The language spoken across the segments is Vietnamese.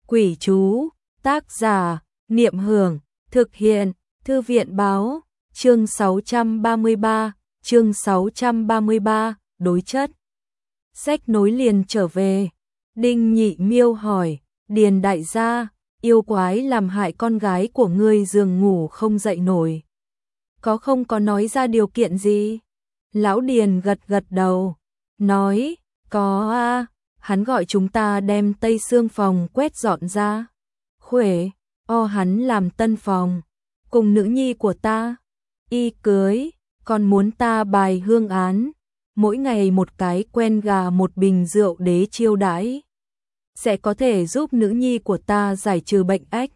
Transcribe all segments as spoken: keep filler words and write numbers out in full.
Quỷ chú, tác giả, Niệm Hưởng, thực hiện, Thư viện báo, chương sáu trăm ba mươi ba, chương sáu trăm ba mươi ba, đối chất. Sách nối liền trở về, Đinh Nhị Miêu hỏi, Điền đại gia, yêu quái làm hại con gái của ngươi giường ngủ không dậy nổi. Có không có nói ra điều kiện gì? Lão Điền gật gật đầu, nói, có a, hắn gọi chúng ta đem tây xương phòng quét dọn ra. Khuể, o hắn làm tân phòng, cùng nữ nhi của ta, y cưới, còn muốn ta bài hương án, mỗi ngày một cái quen gà một bình rượu đế chiêu đãi. Sẽ có thể giúp nữ nhi của ta giải trừ bệnh ách.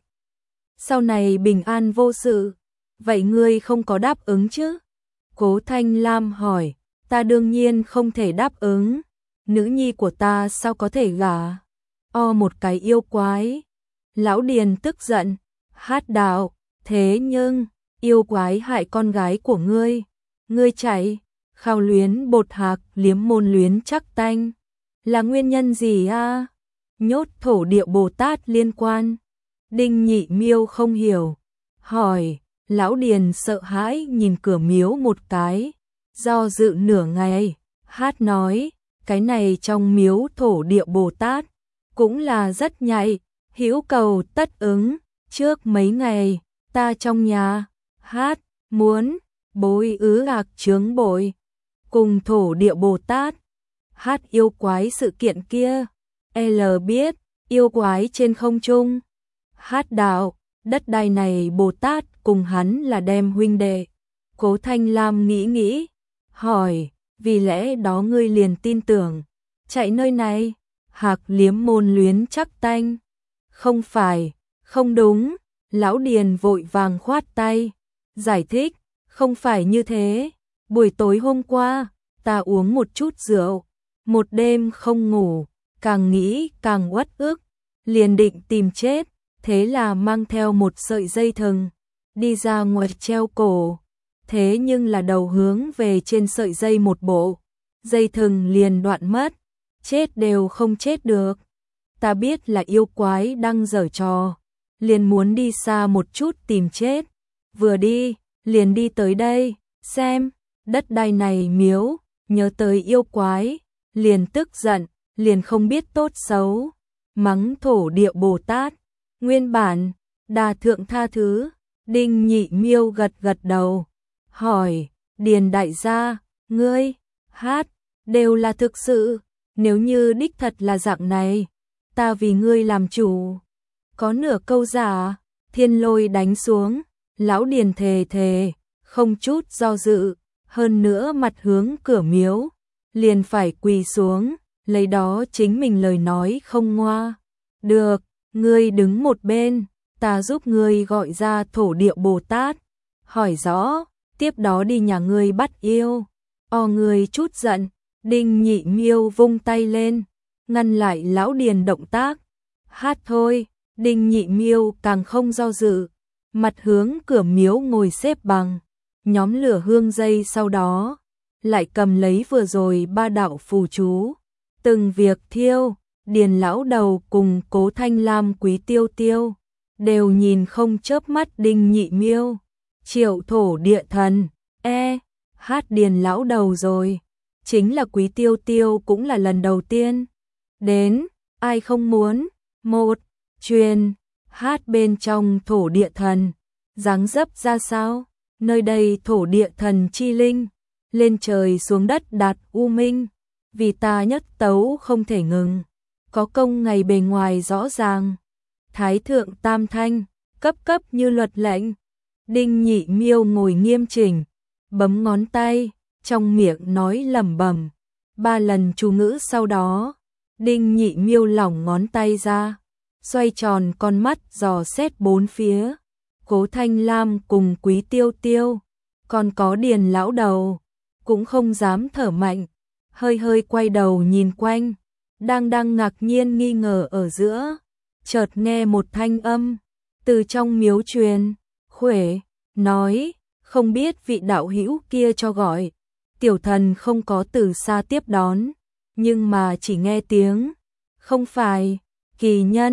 Sau này bình an vô sự, vậy ngươi không có đáp ứng chứ? Cố Thanh Lam hỏi, ta đương nhiên không thể đáp ứng, nữ nhi của ta sao có thể gả? O một cái yêu quái. Lão Điền tức giận, hát đạo, thế nhưng, yêu quái hại con gái của ngươi, ngươi chạy, khao luyến bột hạc liếm môn luyến chắc tanh, là nguyên nhân gì a? Nhốt thổ địa Bồ Tát liên quan. Đinh Nhị Miêu không hiểu, hỏi, Lão Điền sợ hãi nhìn cửa miếu một cái, do dự nửa ngày, hát nói, cái này trong miếu thổ địa Bồ Tát, cũng là rất nhạy, hữu cầu tất ứng, trước mấy ngày, ta trong nhà, hát, muốn, bối ứ gạc chướng bội, cùng thổ địa Bồ Tát, hát yêu quái sự kiện kia, L biết, yêu quái trên không trung, hát đạo, đất đai này Bồ Tát cùng hắn là đem huynh đệ. Cố Thanh Lam nghĩ nghĩ, hỏi, vì lẽ đó ngươi liền tin tưởng, chạy nơi này, hạc liếm môn luyến chắc tanh. Không phải, không đúng, Lão Điền vội vàng khoát tay, giải thích, không phải như thế, buổi tối hôm qua, ta uống một chút rượu, một đêm không ngủ, càng nghĩ càng uất ức, liền định tìm chết, thế là mang theo một sợi dây thừng, đi ra ngoài treo cổ, thế nhưng là đầu hướng về trên sợi dây một bộ, dây thừng liền đoạn mất, chết đều không chết được. Ta biết là yêu quái đang giở trò, liền muốn đi xa một chút tìm chết, vừa đi, liền đi tới đây, xem, đất đai này miếu, nhớ tới yêu quái, liền tức giận, liền không biết tốt xấu, mắng thổ địa Bồ Tát, nguyên bản, đà thượng tha thứ. Đinh Nhị Miêu gật gật đầu, hỏi, Điền đại gia, ngươi, hát, đều là thực sự, nếu như đích thật là dạng này, ta vì ngươi làm chủ. Có nửa câu giả, thiên lôi đánh xuống, Lão Điền thề thề, không chút do dự, hơn nữa mặt hướng cửa miếu, liền phải quỳ xuống, lấy đó chính mình lời nói không ngoa. Được, ngươi đứng một bên, ta giúp ngươi gọi ra thổ địa Bồ Tát, hỏi rõ, tiếp đó đi nhà ngươi bắt yêu. O ngươi chút giận, Đinh Nhị Miêu vung tay lên, ngăn lại Lão Điền động tác. Hát thôi, Đinh Nhị Miêu càng không do dự, mặt hướng cửa miếu ngồi xếp bằng, nhóm lửa hương dây, sau đó lại cầm lấy vừa rồi ba đạo phù chú, từng việc thiêu. Điền lão đầu cùng Cố Thanh Lam Quý Tiêu Tiêu đều nhìn không chớp mắt Đinh Nhị Miêu. Triệu thổ địa thần, e, hát Điền lão đầu rồi, chính là Quý Tiêu Tiêu cũng là lần đầu tiên đến, ai không muốn. Một, truyền, hát bên trong thổ địa thần, dáng dấp ra sao? Nơi đây thổ địa thần chi linh, lên trời xuống đất đạt u minh, vì ta nhất tấu không thể ngừng, có công ngày bề ngoài rõ ràng. Thái thượng tam thanh, cấp cấp như luật lệnh. Đinh Nhị Miêu ngồi nghiêm chỉnh, bấm ngón tay, trong miệng nói lẩm bẩm ba lần chú ngữ, sau đó, Đinh Nhị Miêu lỏng ngón tay ra, xoay tròn con mắt dò xét bốn phía. Cố Thanh Lam cùng Quý Tiêu Tiêu, còn có Điền lão đầu, cũng không dám thở mạnh, hơi hơi quay đầu nhìn quanh, đang đang ngạc nhiên nghi ngờ ở giữa, chợt nghe một thanh âm từ trong miếu truyền, Khuể, nói, không biết vị đạo hữu kia cho gọi. Tiểu thần không có từ xa tiếp đón, nhưng mà chỉ nghe tiếng, không phải, kỳ nhân.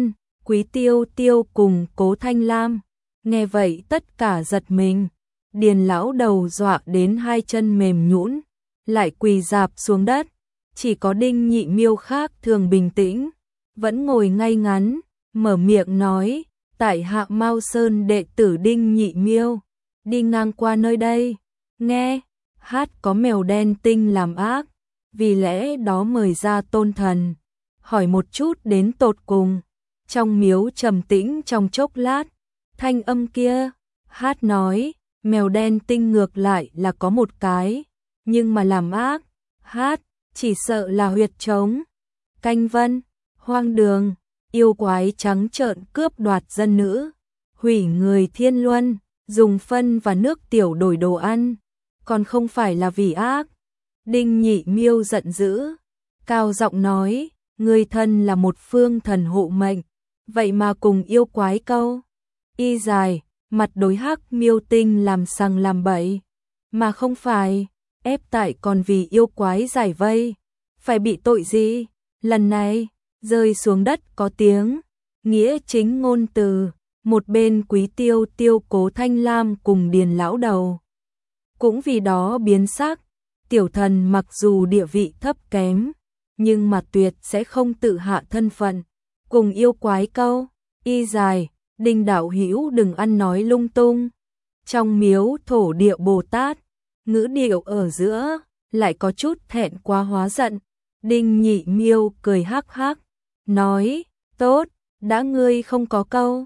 Quý Tiêu Tiêu cùng Cố Thanh Lam, nghe vậy tất cả giật mình, Điền lão đầu dọa đến hai chân mềm nhũn, lại quỳ rạp xuống đất, chỉ có Đinh Nhị Miêu khác thường bình tĩnh, vẫn ngồi ngay ngắn, mở miệng nói, tại hạ Mao Sơn đệ tử Đinh Nhị Miêu, đi ngang qua nơi đây, nghe, hát có mèo đen tinh làm ác, vì lẽ đó mời ra tôn thần, hỏi một chút đến tột cùng. Trong miếu trầm tĩnh trong chốc lát, thanh âm kia, hát nói, mèo đen tinh ngược lại là có một cái, nhưng mà làm ác, hát, chỉ sợ là huyệt trống. Canh Vân, hoang đường, yêu quái trắng trợn cướp đoạt dân nữ, hủy người thiên luân, dùng phân và nước tiểu đổi đồ ăn, còn không phải là vì ác. Đinh Nhị Miêu giận dữ, cao giọng nói, người thân là một phương thần hộ mệnh, vậy mà cùng yêu quái câu. Y dài, mặt đối hắc Miêu Tinh làm sằng làm bậy, mà không phải, ép tại còn vì yêu quái giải vây, phải bị tội gì? Lần này, rơi xuống đất có tiếng, nghĩa chính ngôn từ, một bên Quý Tiêu Tiêu Cố Thanh Lam cùng Điền lão đầu. Cũng vì đó biến sắc, tiểu thần mặc dù địa vị thấp kém, nhưng mà tuyệt sẽ không tự hạ thân phận, cùng yêu quái câu. Y dài, Đinh đạo hữu đừng ăn nói lung tung. Trong miếu thổ địa Bồ Tát, ngữ điệu ở giữa, lại có chút thẹn quá hóa giận. Đinh Nhị Miêu cười hắc hắc, nói, tốt, đã ngươi không có câu.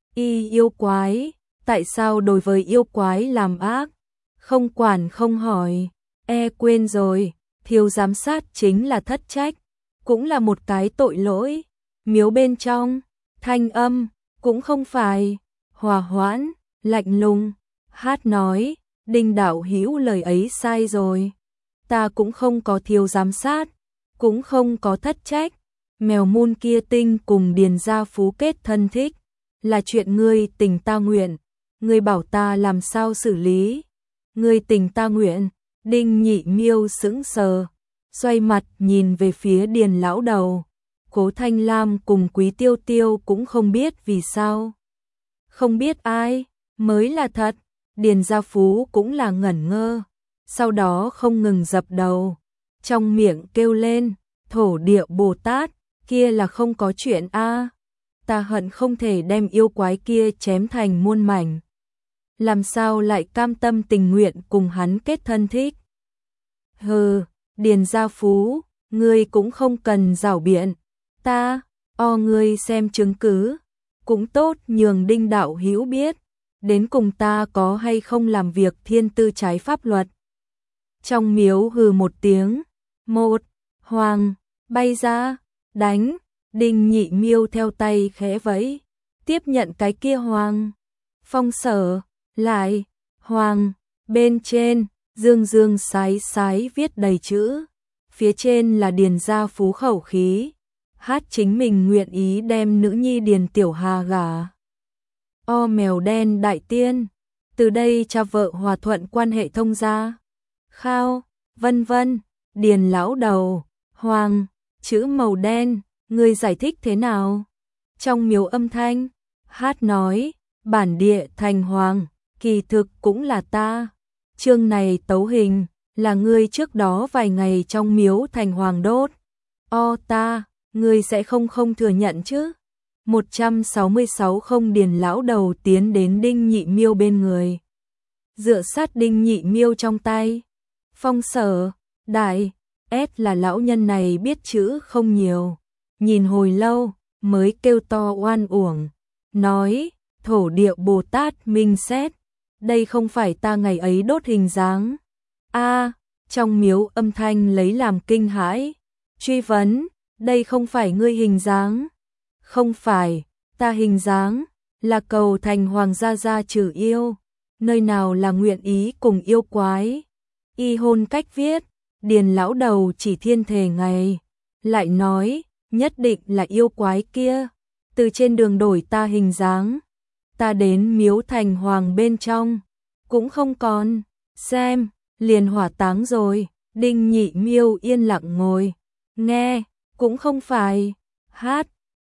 Y yêu quái, tại sao đối với yêu quái làm ác? Không quản không hỏi, e quên rồi, thiếu giám sát chính là thất trách, cũng là một cái tội lỗi. Miếu bên trong, thanh âm, cũng không phải, hòa hoãn, lạnh lùng, hát nói, Đinh đạo hữu lời ấy sai rồi, ta cũng không có thiếu giám sát, cũng không có thất trách, mèo mun kia tinh cùng Điền gia phú kết thân thích, là chuyện ngươi tình ta nguyện, ngươi bảo ta làm sao xử lý, ngươi tình ta nguyện. Đinh Nhị Miêu sững sờ, xoay mặt nhìn về phía Điền lão đầu. Cố Thanh Lam cùng Quý Tiêu Tiêu cũng không biết vì sao. Không biết ai mới là thật, Điền gia phú cũng là ngẩn ngơ, sau đó không ngừng dập đầu, trong miệng kêu lên, thổ địa Bồ Tát, kia là không có chuyện a, ta hận không thể đem yêu quái kia chém thành muôn mảnh. Làm sao lại cam tâm tình nguyện cùng hắn kết thân thích? Hừ, Điền gia phú, ngươi cũng không cần giảo biện, ta, o ngươi xem chứng cứ, cũng tốt nhường Đinh đạo hữu biết, đến cùng ta có hay không làm việc thiên tư trái pháp luật. Trong miếu hừ một tiếng, một, hoàng, bay ra, đánh, Đinh Nhị Miêu theo tay khẽ vẫy, tiếp nhận cái kia hoàng, phong sở, lại, hoàng, bên trên, dương dương sái sái viết đầy chữ, phía trên là Điền gia phú khẩu khí, hát chính mình nguyện ý đem nữ nhi Điền Tiểu Hà gả. O mèo đen đại tiên, từ đây cha vợ hòa thuận quan hệ thông gia. Khao, vân vân, Điền lão đầu, hoàng, chữ màu đen, ngươi giải thích thế nào? Trong miếu âm thanh, hát nói, bản địa thành hoàng, kỳ thực cũng là ta. Chương này tấu hình, là ngươi trước đó vài ngày trong miếu thành hoàng đốt. O ta, ngươi sẽ không không thừa nhận chứ? một trăm sáu mươi sáu không Điền lão đầu tiến đến Đinh Nhị Miêu bên người. Dựa sát Đinh Nhị Miêu trong tay. Phong sở, đại, S là lão nhân này biết chữ không nhiều. Nhìn hồi lâu, mới kêu to oan uổng. Nói, thổ địa Bồ Tát minh xét. Đây không phải ta ngày ấy đốt hình dáng. A, trong miếu âm thanh lấy làm kinh hãi. Truy vấn, đây không phải ngươi hình dáng. Không phải, ta hình dáng, là cầu thành hoàng gia gia trừ yêu. Nơi nào là nguyện ý cùng yêu quái. Y hôn cách viết, Điền lão đầu chỉ thiên thề ngày. Lại nói, nhất định là yêu quái kia. Từ trên đường đổi ta hình dáng. Ta đến miếu thành hoàng bên trong, cũng không còn, xem, liền hỏa táng rồi. Đinh Nhị Miêu yên lặng ngồi, nghe, cũng không phải, hát,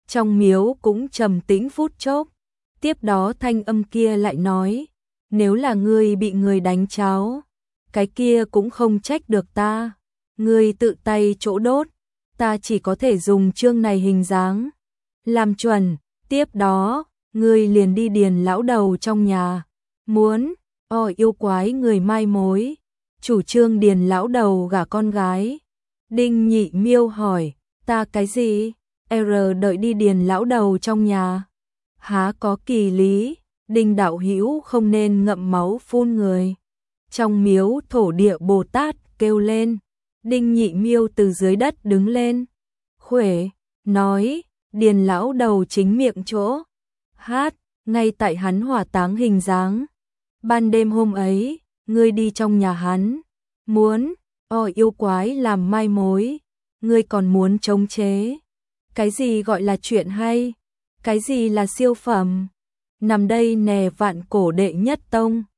Trong miếu cũng trầm tĩnh phút chốc, tiếp đó thanh âm kia lại nói, nếu là ngươi bị người đánh cháo, cái kia cũng không trách được ta, ngươi tự tay chỗ đốt, ta chỉ có thể dùng chương này hình dáng làm chuẩn, tiếp đó, ngươi liền đi điền lão đầu trong nhà, muốn, ôi yêu quái người mai mối, chủ trương điền lão đầu gả con gái. Đinh Nhị Miêu hỏi, ta cái gì? R đợi đi điền lão đầu trong nhà. Há có kỳ lý, Đinh đạo hữu không nên ngậm máu phun người. Trong miếu thổ địa Bồ Tát kêu lên, Đinh Nhị Miêu từ dưới đất đứng lên, khuể, nói, điền lão đầu chính miệng chỗ, hát, ngay tại hắn hỏa táng hình dáng. Ban đêm hôm ấy, ngươi đi trong nhà hắn, muốn, ôi yêu quái làm mai mối, ngươi còn muốn chống chế. Cái gì gọi là chuyện hay? Cái gì là siêu phẩm? Nằm đây nè vạn cổ đệ nhất tông,